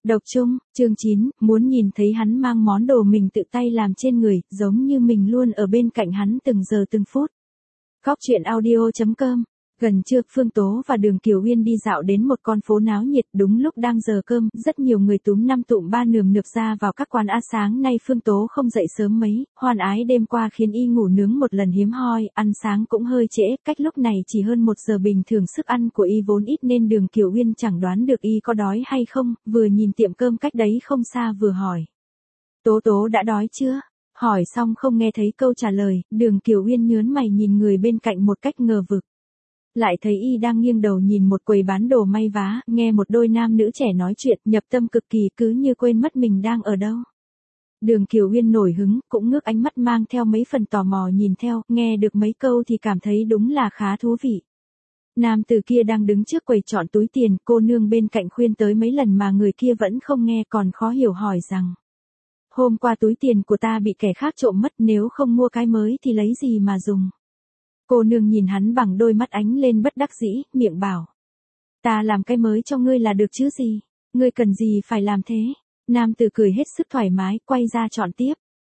Độc chung, chương 9, muốn nhìn thấy hắn mang món đồ mình tự tay làm trên người, giống như mình luôn ở bên cạnh hắn từng giờ từng phút. Góc truyện audio.com. Gần trưa, Phương Tố và Đường Kiều Uyên đi dạo đến một con phố náo nhiệt, đúng lúc đang giờ cơm, rất nhiều người túm năm tụm ba nườm nượp ra vào các quán. Sáng nay Phương Tố không dậy sớm mấy, hoan ái đêm qua khiến y ngủ nướng một lần hiếm hoi, ăn sáng cũng hơi trễ, cách lúc này chỉ hơn 1 giờ. Bình thường sức ăn của y vốn ít nên Đường Kiều Uyên chẳng đoán được y có đói hay không, vừa nhìn tiệm cơm cách đấy không xa vừa hỏi. Tố Tố đã đói chưa? Hỏi xong không nghe thấy câu trả lời, Đường Kiều Uyên nhớn mày nhìn người bên cạnh một cách ngờ vực. Lại thấy y đang nghiêng đầu nhìn một quầy bán đồ may vá, nghe một đôi nam nữ trẻ nói chuyện, nhập tâm cực kỳ, cứ như quên mất mình đang ở đâu. Đường Kiều Uyên nổi hứng, cũng ngước ánh mắt mang theo mấy phần tò mò nhìn theo, nghe được mấy câu thì cảm thấy đúng là khá thú vị. Nam tử kia đang đứng trước quầy chọn túi tiền, cô nương bên cạnh khuyên tới mấy lần mà người kia vẫn không nghe, còn khó hiểu hỏi rằng: hôm qua túi tiền của ta bị kẻ khác trộm mất, nếu không mua cái mới thì lấy gì mà dùng? Cô nương nhìn hắn bằng đôi mắt ánh lên bất đắc dĩ, miệng bảo: ta làm cái mới cho ngươi là được chứ gì, ngươi cần gì phải làm thế? Nam tử cười hết sức thoải mái, quay ra chọn tiếp.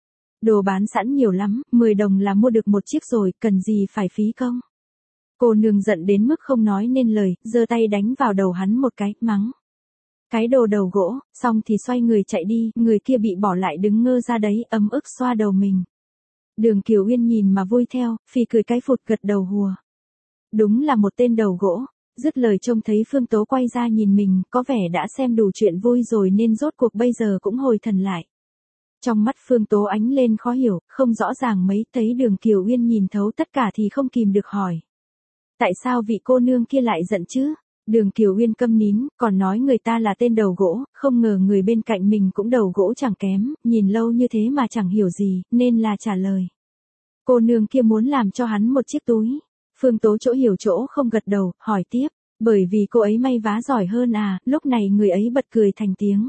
Đồ bán sẵn nhiều lắm, 10 đồng là mua được một chiếc rồi, cần gì phải phí công? Cô nương giận đến mức không nói nên lời, giơ tay đánh vào đầu hắn một cái, mắng: cái đồ đầu gỗ, xong thì xoay người chạy đi. Người kia bị bỏ lại đứng ngơ ra đấy, ấm ức xoa đầu mình. Đường Kiều Uyên nhìn mà vui theo, phì cười cái phụt, gật đầu hùa. Đúng là một tên đầu gỗ. Dứt lời trông thấy Phương Tố quay ra nhìn mình, có vẻ đã xem đủ chuyện vui rồi nên rốt cuộc bây giờ cũng hồi thần lại. Trong mắt Phương Tố ánh lên khó hiểu, không rõ ràng mấy, thấy Đường Kiều Uyên nhìn thấu tất cả thì không kìm được hỏi: tại sao vị cô nương kia lại giận chứ? Đường Kiều Uyên câm nín, còn nói người ta là tên đầu gỗ, không ngờ người bên cạnh mình cũng đầu gỗ chẳng kém, nhìn lâu như thế mà chẳng hiểu gì, nên là trả lời. Cô nương kia muốn làm cho hắn một chiếc túi. Phương Tố chỗ hiểu chỗ không gật đầu, hỏi tiếp: bởi vì cô ấy may vá giỏi hơn à? Lúc này người ấy bật cười thành tiếng.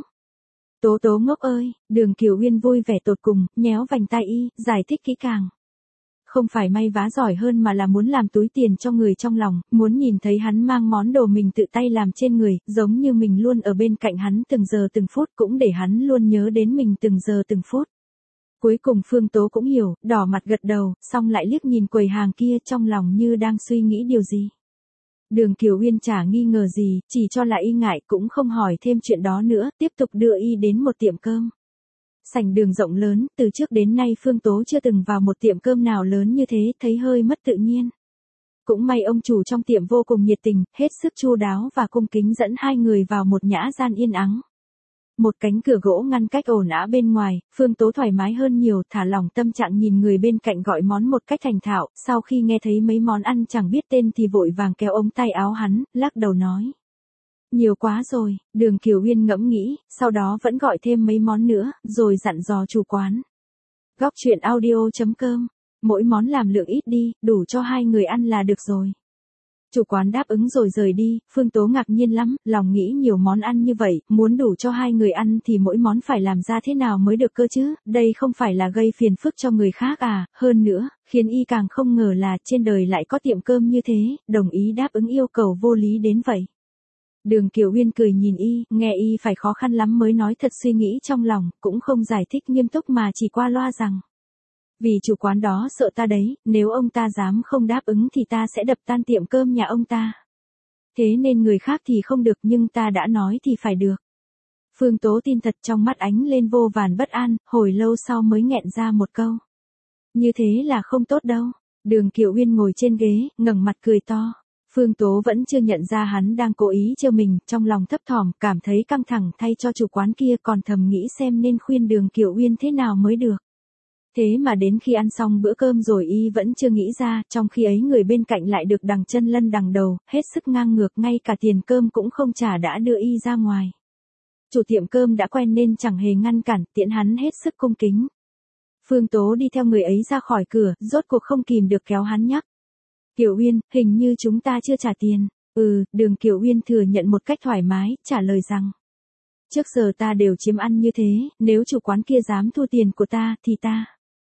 Tố Tố ngốc ơi! Đường Kiều Uyên vui vẻ tột cùng, nhéo vành tai y, giải thích kỹ càng. Không phải may vá giỏi hơn mà là muốn làm túi tiền cho người trong lòng, muốn nhìn thấy hắn mang món đồ mình tự tay làm trên người, giống như mình luôn ở bên cạnh hắn từng giờ từng phút, cũng để hắn luôn nhớ đến mình từng giờ từng phút. Cuối cùng Phương Tố cũng hiểu, đỏ mặt gật đầu, xong lại liếc nhìn quầy hàng kia, trong lòng như đang suy nghĩ điều gì. Đường Kiều Uyên chả nghi ngờ gì, chỉ cho là y ngại, cũng không hỏi thêm chuyện đó nữa, tiếp tục đưa y đến một tiệm cơm. Sảnh đường rộng lớn, từ trước đến nay Phương Tố chưa từng vào một tiệm cơm nào lớn như thế, thấy hơi mất tự nhiên. Cũng may ông chủ trong tiệm vô cùng nhiệt tình, hết sức chu đáo và cung kính dẫn hai người vào một nhã gian yên ắng. Một cánh cửa gỗ ngăn cách ồn ào bên ngoài, Phương Tố thoải mái hơn nhiều, thả lỏng tâm trạng nhìn người bên cạnh gọi món một cách thành thạo, sau khi nghe thấy mấy món ăn chẳng biết tên thì vội vàng kéo ống tay áo hắn, lắc đầu nói: nhiều quá rồi. Đường Kiều Uyên ngẫm nghĩ, sau đó vẫn gọi thêm mấy món nữa, rồi dặn dò chủ quán. Góc truyện audio.com. Mỗi món làm lượng ít đi, đủ cho hai người ăn là được rồi. Chủ quán đáp ứng rồi rời đi. Phương Tố ngạc nhiên lắm, lòng nghĩ nhiều món ăn như vậy, muốn đủ cho hai người ăn thì mỗi món phải làm ra thế nào mới được cơ chứ, đây không phải là gây phiền phức cho người khác à? Hơn nữa, khiến y càng không ngờ là trên đời lại có tiệm cơm như thế, đồng ý đáp ứng yêu cầu vô lý đến vậy. Đường Kiều Uyên cười nhìn y, nghe y phải khó khăn lắm mới nói thật suy nghĩ trong lòng, cũng không giải thích nghiêm túc mà chỉ qua loa rằng: vì chủ quán đó sợ ta đấy, nếu ông ta dám không đáp ứng thì ta sẽ đập tan tiệm cơm nhà ông ta. Thế nên người khác thì không được nhưng ta đã nói thì phải được. Phương Tố tin thật, trong mắt ánh lên vô vàn bất an, hồi lâu sau mới nghẹn ra một câu: như thế là không tốt đâu. Đường Kiều Uyên ngồi trên ghế, ngẩng mặt cười to. Phương Tố vẫn chưa nhận ra hắn đang cố ý trêu mình, trong lòng thấp thỏm, cảm thấy căng thẳng thay cho chủ quán kia, còn thầm nghĩ xem nên khuyên Đường Kiều Uyên thế nào mới được. Thế mà đến khi ăn xong bữa cơm rồi y vẫn chưa nghĩ ra, trong khi ấy người bên cạnh lại được đằng chân lân đằng đầu, hết sức ngang ngược, ngay cả tiền cơm cũng không trả đã đưa y ra ngoài. Chủ tiệm cơm đã quen nên chẳng hề ngăn cản, tiễn hắn hết sức cung kính. Phương Tố đi theo người ấy ra khỏi cửa, rốt cuộc không kìm được kéo hắn nhắc: Kiều Uyên, hình như chúng ta chưa trả tiền. Đường Kiều Uyên thừa nhận một cách thoải mái, trả lời rằng: trước giờ ta đều chiếm ăn như thế, nếu chủ quán kia dám thu tiền của ta, thì ta...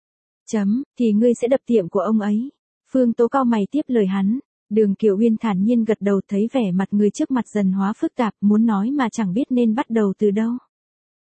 thì ngươi sẽ đập tiệm của ông ấy. Phương Tố cau mày tiếp lời hắn. Đường Kiều Uyên thản nhiên gật đầu, thấy vẻ mặt người trước mặt dần hóa phức tạp, muốn nói mà chẳng biết nên bắt đầu từ đâu.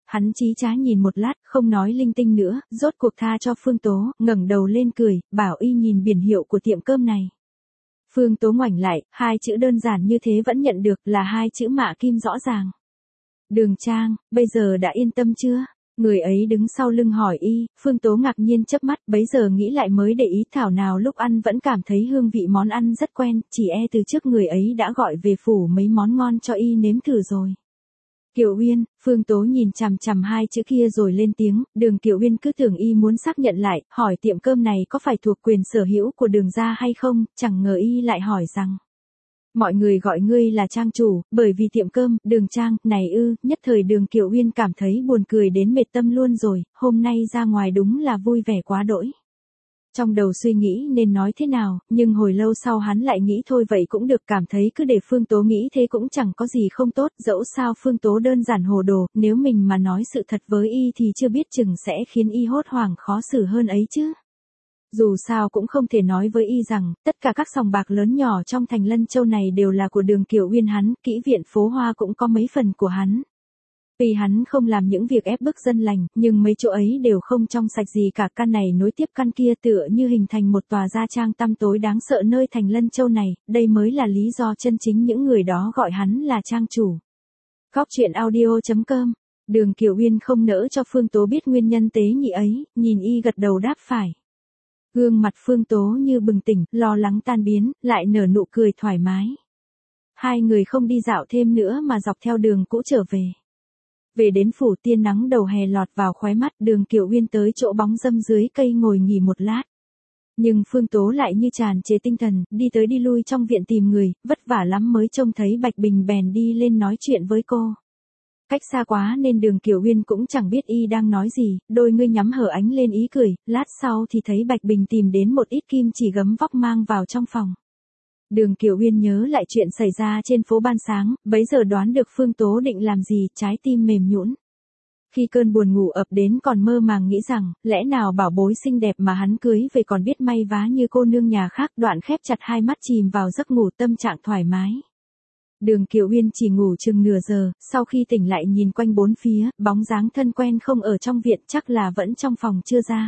Hắn chí trá nhìn một lát, không nói linh tinh nữa, rốt cuộc tha cho Phương Tố, ngẩng đầu lên cười, bảo y nhìn biển hiệu của tiệm cơm này. Phương Tố ngoảnh lại, hai chữ đơn giản như thế vẫn nhận được, là hai chữ mạ kim rõ ràng. Đường Trang, bây giờ đã yên tâm chưa? Người ấy đứng sau lưng hỏi y, Phương Tố ngạc nhiên chớp mắt, bấy giờ nghĩ lại mới để ý, thảo nào lúc ăn vẫn cảm thấy hương vị món ăn rất quen, chỉ từ trước người ấy đã gọi về phủ mấy món ngon cho y nếm thử rồi. Kiều Uyên, Phương Tố nhìn chằm chằm hai chữ kia rồi lên tiếng, Đường Kiều Uyên cứ tưởng y muốn xác nhận lại, hỏi tiệm cơm này có phải thuộc quyền sở hữu của Đường gia hay không, chẳng ngờ y lại hỏi rằng. Mọi người gọi ngươi là Trang chủ, bởi vì tiệm cơm, Đường Trang, này nhất thời Đường Kiều Uyên cảm thấy buồn cười đến mệt tâm luôn rồi, hôm nay ra ngoài đúng là vui vẻ quá đỗi. Trong đầu suy nghĩ nên nói thế nào, nhưng hồi lâu sau hắn lại nghĩ thôi vậy cũng được, cảm thấy cứ để Phương Tố nghĩ thế cũng chẳng có gì không tốt, dẫu sao Phương Tố đơn giản hồ đồ, nếu mình mà nói sự thật với y thì chưa biết chừng sẽ khiến y hốt hoảng khó xử hơn ấy chứ. Dù sao cũng không thể nói với y rằng, tất cả các sòng bạc lớn nhỏ trong thành Lân Châu này đều là của Đường Kiều Uyên hắn, kỹ viện phố Hoa cũng có mấy phần của hắn. Tuy hắn không làm những việc ép bức dân lành, nhưng mấy chỗ ấy đều không trong sạch gì cả, căn này nối tiếp căn kia tựa như hình thành một tòa gia trang tăm tối đáng sợ nơi thành Lân Châu này, đây mới là lý do chân chính những người đó gọi hắn là Trang chủ. Góc truyện audio.com. Đường Kiều Uyên không nỡ cho Phương Tố biết nguyên nhân tế nhị ấy, nhìn y gật đầu đáp phải. Gương mặt Phương Tố như bừng tỉnh, lo lắng tan biến, lại nở nụ cười thoải mái. Hai người không đi dạo thêm nữa mà dọc theo đường cũ trở về. Về đến phủ, tia nắng đầu hè lọt vào khóe mắt, Đường Kiều Uyên tới chỗ bóng râm dưới cây ngồi nghỉ một lát. Nhưng Phương Tố lại như tràn trề tinh thần, đi tới đi lui trong viện tìm người, vất vả lắm mới trông thấy Bạch Bình bèn đi lên nói chuyện với cô. Cách xa quá nên Đường Kiều Uyên cũng chẳng biết y đang nói gì, đôi ngươi nhắm hở ánh lên ý cười, lát sau thì thấy Bạch Bình tìm đến một ít kim chỉ gấm vóc mang vào trong phòng. Đường Kiều Uyên nhớ lại chuyện xảy ra trên phố ban sáng, bấy giờ đoán được Phương Tố định làm gì, trái tim mềm nhũn. Khi cơn buồn ngủ ập đến còn mơ màng nghĩ rằng, lẽ nào bảo bối xinh đẹp mà hắn cưới về còn biết may vá như cô nương nhà khác, đoạn khép chặt hai mắt chìm vào giấc ngủ, tâm trạng thoải mái. Đường Kiều Uyên chỉ ngủ chừng nửa giờ, sau khi tỉnh lại nhìn quanh bốn phía, bóng dáng thân quen không ở trong viện, chắc là vẫn trong phòng chưa ra.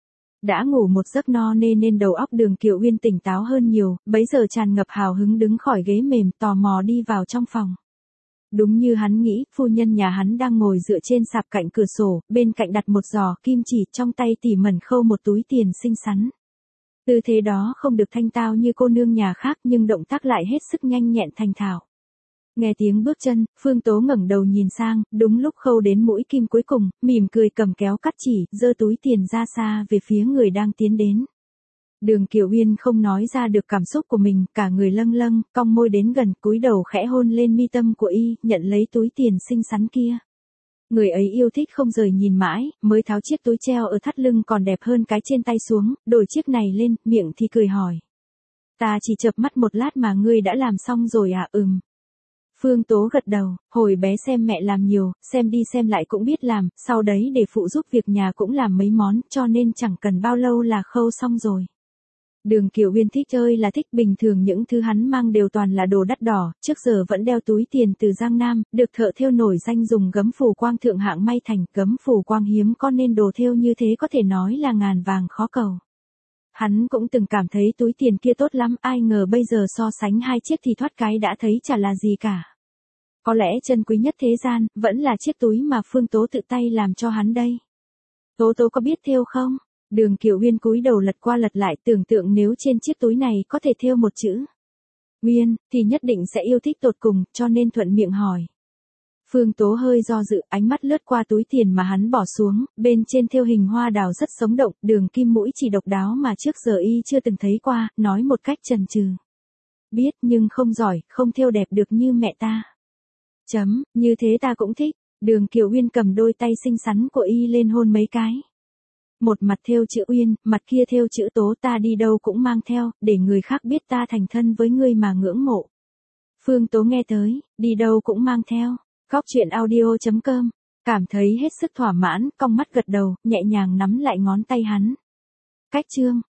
Đã ngủ một giấc no nên đầu óc Đường Kiều Uyên tỉnh táo hơn nhiều, bấy giờ tràn ngập hào hứng đứng khỏi ghế mềm, tò mò đi vào trong phòng. Đúng như hắn nghĩ, phu nhân nhà hắn đang ngồi dựa trên sạp cạnh cửa sổ, bên cạnh đặt một giò kim chỉ, trong tay tỉ mẩn khâu một túi tiền xinh xắn. Tư thế đó không được thanh tao như cô nương nhà khác nhưng động tác lại hết sức nhanh nhẹn thành thạo. Nghe tiếng bước chân, Phương Tố ngẩng đầu nhìn sang, đúng lúc khâu đến mũi kim cuối cùng, mỉm cười cầm kéo cắt chỉ, giơ túi tiền ra xa về phía người đang tiến đến. Đường Kiều Uyên không nói ra được cảm xúc của mình, cả người lâng lâng, cong môi đến gần, cúi đầu khẽ hôn lên mi tâm của y, nhận lấy túi tiền xinh xắn kia. Người ấy yêu thích không rời nhìn mãi, mới tháo chiếc túi treo ở thắt lưng còn đẹp hơn cái trên tay xuống, đổi chiếc này lên, miệng thì cười hỏi. Ta chỉ chợp mắt một lát mà ngươi đã làm xong rồi à? Phương Tố gật đầu, hồi bé xem mẹ làm nhiều, xem đi xem lại cũng biết làm, sau đấy để phụ giúp việc nhà cũng làm mấy món, cho nên chẳng cần bao lâu là khâu xong rồi. Đường Kiều Uyên thích chơi là thích, bình thường những thứ hắn mang đều toàn là đồ đắt đỏ, trước giờ vẫn đeo túi tiền từ Giang Nam, được thợ thêu nổi danh dùng gấm phù quang thượng hạng may thành, gấm phù quang hiếm có nên đồ thêu như thế có thể nói là ngàn vàng khó cầu. Hắn cũng từng cảm thấy túi tiền kia tốt lắm, ai ngờ bây giờ so sánh hai chiếc thì thoát cái đã thấy chả là gì cả. Có lẽ chân quý nhất thế gian, vẫn là chiếc túi mà Phương Tố tự tay làm cho hắn đây. Tố có biết thêu không? Đường Kiều Uyên cúi đầu lật qua lật lại, tưởng tượng nếu trên chiếc túi này có thể thêu một chữ Uyên, thì nhất định sẽ yêu thích tột cùng, cho nên thuận miệng hỏi. Phương Tố hơi do dự, ánh mắt lướt qua túi tiền mà hắn bỏ xuống, bên trên thêu hình hoa đào rất sống động, đường kim mũi chỉ độc đáo mà trước giờ y chưa từng thấy qua, nói một cách chần chừ. Biết nhưng không giỏi, không thêu đẹp được như mẹ ta. Như thế ta cũng thích. Đường Kiều Uyên cầm đôi tay xinh xắn của y lên hôn mấy cái. Một mặt thêu chữ Uyên, mặt kia thêu chữ Tố, ta đi đâu cũng mang theo, để người khác biết ta thành thân với ngươi mà ngưỡng mộ. Phương Tố nghe tới, đi đâu cũng mang theo. Góc truyện audio.com, cảm thấy hết sức thỏa mãn, cong mắt gật đầu, nhẹ nhàng nắm lại ngón tay hắn. Cách chương.